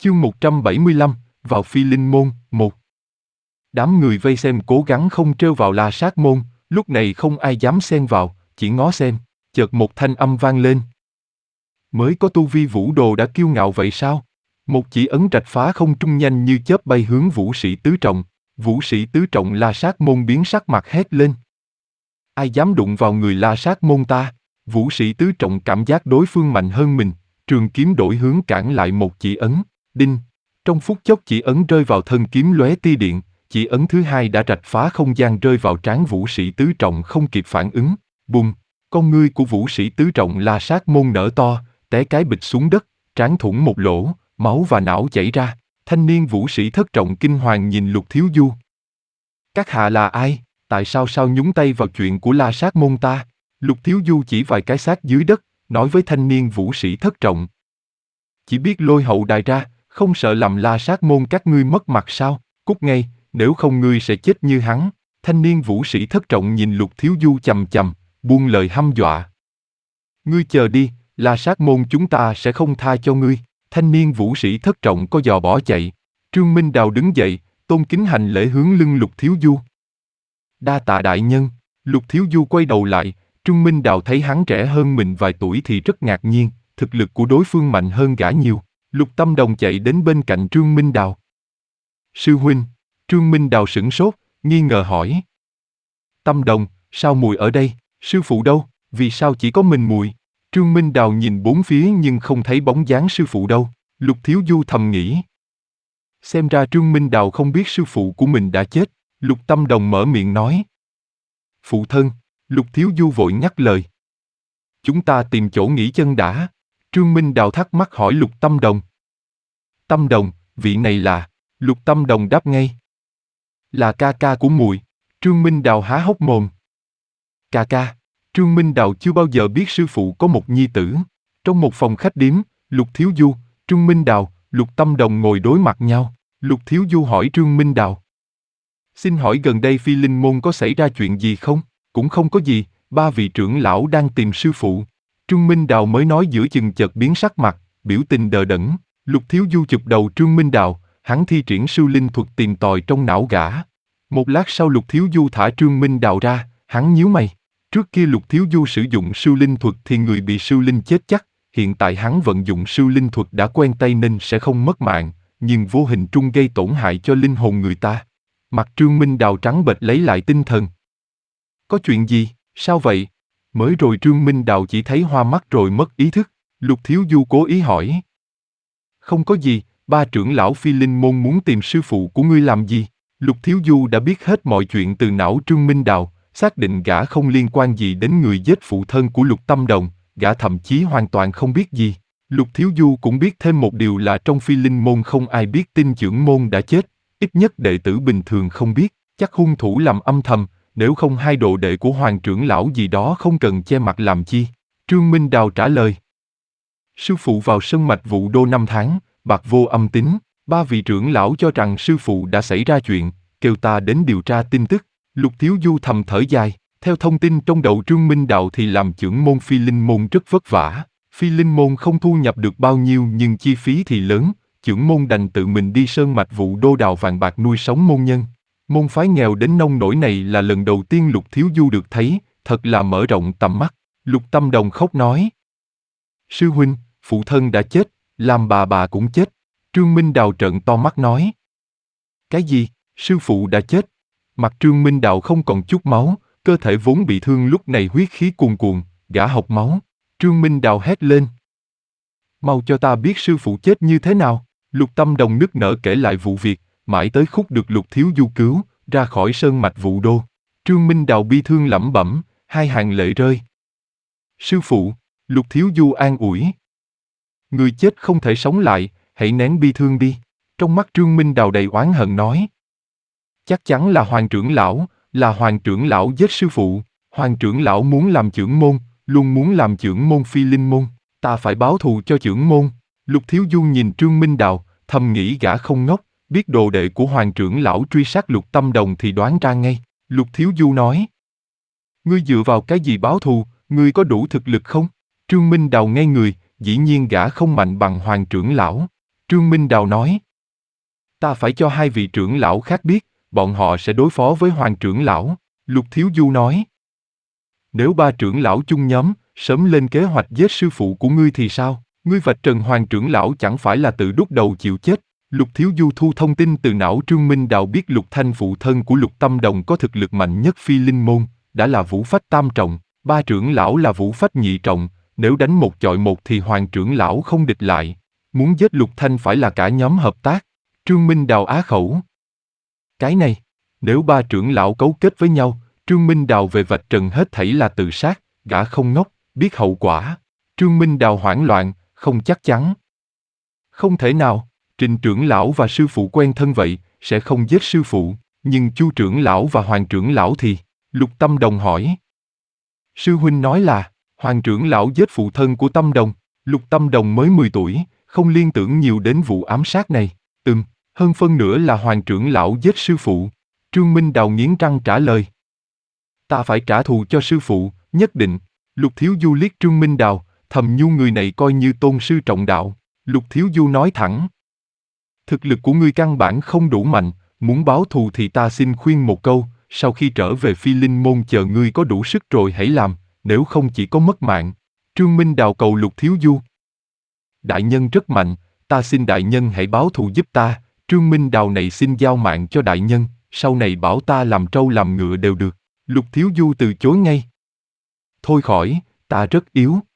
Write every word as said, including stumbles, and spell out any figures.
Chương một trăm bảy mươi lăm, vào Phi Linh Môn, một. Đám người vây xem cố gắng không trêu vào La Sát Môn, lúc này không ai dám xen vào, chỉ ngó xem, chợt một thanh âm vang lên. Mới có tu vi vũ đồ đã kiêu ngạo vậy sao? Một chỉ ấn rạch phá không trung nhanh như chớp bay hướng Vũ Sĩ Tứ Trọng, Vũ Sĩ Tứ Trọng La Sát Môn biến sắc mặt hét lên. Ai dám đụng vào người La Sát Môn ta? Vũ Sĩ Tứ Trọng cảm giác đối phương mạnh hơn mình, trường kiếm đổi hướng cản lại một chỉ ấn. Đinh! Trong phút chốc chỉ ấn rơi vào thân kiếm lóe tia điện, chỉ ấn thứ hai đã rạch phá không gian rơi vào trán Vũ Sĩ Tứ Trọng không kịp phản ứng. Bùm! Con ngươi của Vũ Sĩ Tứ Trọng La Sát Môn nở to, té cái bịch xuống đất, trán thủng một lỗ, máu và não chảy ra. Thanh niên Vũ Sĩ Thất Trọng kinh hoàng nhìn Lục Thiếu Du. Các hạ là ai? Tại sao sao nhúng tay vào chuyện của La Sát Môn ta? Lục Thiếu Du chỉ vài cái xác dưới đất, nói với thanh niên Vũ Sĩ Thất Trọng. Chỉ biết lôi hậu đài ra, không sợ làm La Sát Môn các ngươi mất mặt sao? Cút ngay, nếu không ngươi sẽ chết như hắn. Thanh niên Vũ Sĩ Thất Trọng nhìn Lục Thiếu Du chằm chằm, buông lời hăm dọa. Ngươi chờ đi, La Sát Môn chúng ta sẽ không tha cho ngươi. Thanh niên Vũ Sĩ Thất Trọng có dò bỏ chạy. Trương Minh Đào đứng dậy, tôn kính hành lễ hướng lưng Lục Thiếu Du. Đa tạ đại nhân. Lục Thiếu Du quay đầu lại, Trương Minh Đào thấy hắn trẻ hơn mình vài tuổi thì rất ngạc nhiên, thực lực của đối phương mạnh hơn gã nhiều. Lục Tâm Đồng chạy đến bên cạnh Trương Minh Đào. Sư huynh. Trương Minh Đào sửng sốt, nghi ngờ hỏi. Tâm Đồng, sao mùi ở đây? Sư phụ đâu? Vì sao chỉ có mình mùi? Trương Minh Đào nhìn bốn phía nhưng không thấy bóng dáng sư phụ đâu. Lục Thiếu Du thầm nghĩ. Xem ra Trương Minh Đào không biết sư phụ của mình đã chết. Lục Tâm Đồng mở miệng nói. Phụ thân. Lục Thiếu Du vội ngắt lời. Chúng ta tìm chỗ nghỉ chân đã. Trương Minh Đào thắc mắc hỏi Lục Tâm Đồng. Tâm Đồng, vị này là... Lục Tâm Đồng đáp ngay. Là ca ca của muội. Trương Minh Đào há hốc mồm. Ca ca. Trương Minh Đào chưa bao giờ biết sư phụ có một nhi tử. Trong một phòng khách điếm, Lục Thiếu Du, Trương Minh Đào, Lục Tâm Đồng ngồi đối mặt nhau. Lục Thiếu Du hỏi Trương Minh Đào. Xin hỏi gần đây Phi Linh Môn có xảy ra chuyện gì không? Cũng không có gì, ba vị trưởng lão đang tìm sư phụ. Trương Minh Đào mới nói giữa chừng chợt biến sắc mặt, biểu tình đờ đẫn. Lục Thiếu Du chụp đầu Trương Minh Đào, hắn thi triển sư linh thuật tìm tòi trong não gã. Một lát sau Lục Thiếu Du thả Trương Minh Đào ra, hắn nhíu mày. Trước kia Lục Thiếu Du sử dụng sư linh thuật thì người bị sư linh chết chắc, hiện tại hắn vận dụng sư linh thuật đã quen tay nên sẽ không mất mạng, nhưng vô hình trung gây tổn hại cho linh hồn người ta. Mặt Trương Minh Đào trắng bệch lấy lại tinh thần. Có chuyện gì, sao vậy? Mới rồi Trương Minh Đào chỉ thấy hoa mắt rồi mất ý thức. Lục Thiếu Du cố ý hỏi. Không có gì, ba trưởng lão Phi Linh Môn muốn tìm sư phụ của ngươi làm gì? Lục Thiếu Du đã biết hết mọi chuyện từ não Trương Minh Đào, xác định gã không liên quan gì đến người giết phụ thân của Lục Tâm Đồng, gã thậm chí hoàn toàn không biết gì. Lục Thiếu Du cũng biết thêm một điều là trong Phi Linh Môn không ai biết tin trưởng môn đã chết, ít nhất đệ tử bình thường không biết, chắc hung thủ làm âm thầm, nếu không hai đồ đệ của hoàng trưởng lão gì đó không cần che mặt làm chi. Trương Minh Đào trả lời. Sư phụ vào sân mạch Vũ Đô năm tháng, bạc vô âm tín, ba vị trưởng lão cho rằng sư phụ đã xảy ra chuyện, kêu ta đến điều tra tin tức. Lục Thiếu Du thầm thở dài, theo thông tin trong đầu Trương Minh Đào thì làm trưởng môn Phi Linh Môn rất vất vả. Phi Linh Môn không thu nhập được bao nhiêu nhưng chi phí thì lớn, trưởng môn đành tự mình đi sơn mạch Vũ Đô đào vàng bạc nuôi sống môn nhân. Môn phái nghèo đến nông nỗi này là lần đầu tiên Lục Thiếu Du được thấy, thật là mở rộng tầm mắt. Lục Tâm Đồng khóc nói. Sư huynh, phụ thân đã chết, làm bà bà cũng chết. Trương Minh Đào trợn to mắt nói. Cái gì, sư phụ đã chết? Mặt Trương Minh Đào không còn chút máu, cơ thể vốn bị thương lúc này huyết khí cuồn cuộn, gã hộc máu. Trương Minh Đào hét lên. Mau cho ta biết sư phụ chết như thế nào. Lục Tâm Đồng nức nở kể lại vụ việc, mãi tới khúc được Lục Thiếu Du cứu, ra khỏi sơn mạch Vũ Đô. Trương Minh Đào bi thương lẩm bẩm, hai hàng lệ rơi. Sư phụ, Lục Thiếu Du an ủi. Người chết không thể sống lại, hãy nén bi thương đi. Trong mắt Trương Minh Đào đầy oán hận nói. Chắc chắn là hoàng trưởng lão, là hoàng trưởng lão giết sư phụ. Hoàng trưởng lão muốn làm trưởng môn, luôn muốn làm trưởng môn Phi Linh Môn. Ta phải báo thù cho trưởng môn. Lục Thiếu Du nhìn Trương Minh Đào, thầm nghĩ gã không ngốc, biết đồ đệ của hoàng trưởng lão truy sát Lục Tâm Đồng thì đoán ra ngay. Lục Thiếu Du nói. Ngươi dựa vào cái gì báo thù, ngươi có đủ thực lực không? Trương Minh Đào ngây người, dĩ nhiên gã không mạnh bằng hoàng trưởng lão. Trương Minh Đào nói. Ta phải cho hai vị trưởng lão khác biết, bọn họ sẽ đối phó với Hoàng trưởng lão, Lục Thiếu Du nói. Nếu ba trưởng lão chung nhóm, sớm lên kế hoạch giết sư phụ của ngươi thì sao? Ngươi vạch trần Hoàng trưởng lão chẳng phải là tự đút đầu chịu chết. Lục Thiếu Du thu thông tin từ não Trương Minh Đào biết Lục Thanh phụ thân của Lục Tâm Đồng có thực lực mạnh nhất Phi Linh môn, đã là vũ phách tam trọng, ba trưởng lão là vũ phách nhị trọng, nếu đánh một chọi một thì Hoàng trưởng lão không địch lại. Muốn giết Lục Thanh phải là cả nhóm hợp tác. Trương Minh Đào á khẩu. Cái này, nếu ba trưởng lão cấu kết với nhau, Trương Minh Đào về vạch trần hết thảy là tự sát, gã không ngốc, biết hậu quả. Trương Minh Đào hoảng loạn, không chắc chắn. Không thể nào, Trình trưởng lão và sư phụ quen thân vậy, sẽ không giết sư phụ, nhưng Chu trưởng lão và Hoàng trưởng lão thì, Lục Tâm Đồng hỏi. Sư huynh nói là, Hoàng trưởng lão giết phụ thân của Tâm Đồng, Lục Tâm Đồng mới mười tuổi, không liên tưởng nhiều đến vụ ám sát này. Ừm, hơn phân nửa là Hoàng trưởng lão giết sư phụ. Trương Minh Đào nghiến răng trả lời. Ta phải trả thù cho sư phụ, nhất định. Lục Thiếu Du liếc Trương Minh Đào, thầm nhu người này coi như tôn sư trọng đạo. Lục Thiếu Du nói thẳng. Thực lực của ngươi căn bản không đủ mạnh, muốn báo thù thì ta xin khuyên một câu, sau khi trở về Phi Linh môn chờ ngươi có đủ sức rồi hãy làm, nếu không chỉ có mất mạng. Trương Minh Đào cầu Lục Thiếu Du. Đại nhân rất mạnh, ta xin đại nhân hãy báo thù giúp ta. Trương Minh Đào này xin giao mạng cho đại nhân, sau này bảo ta làm trâu làm ngựa đều được. Lục Thiếu Du từ chối ngay. Thôi khỏi, ta rất yếu.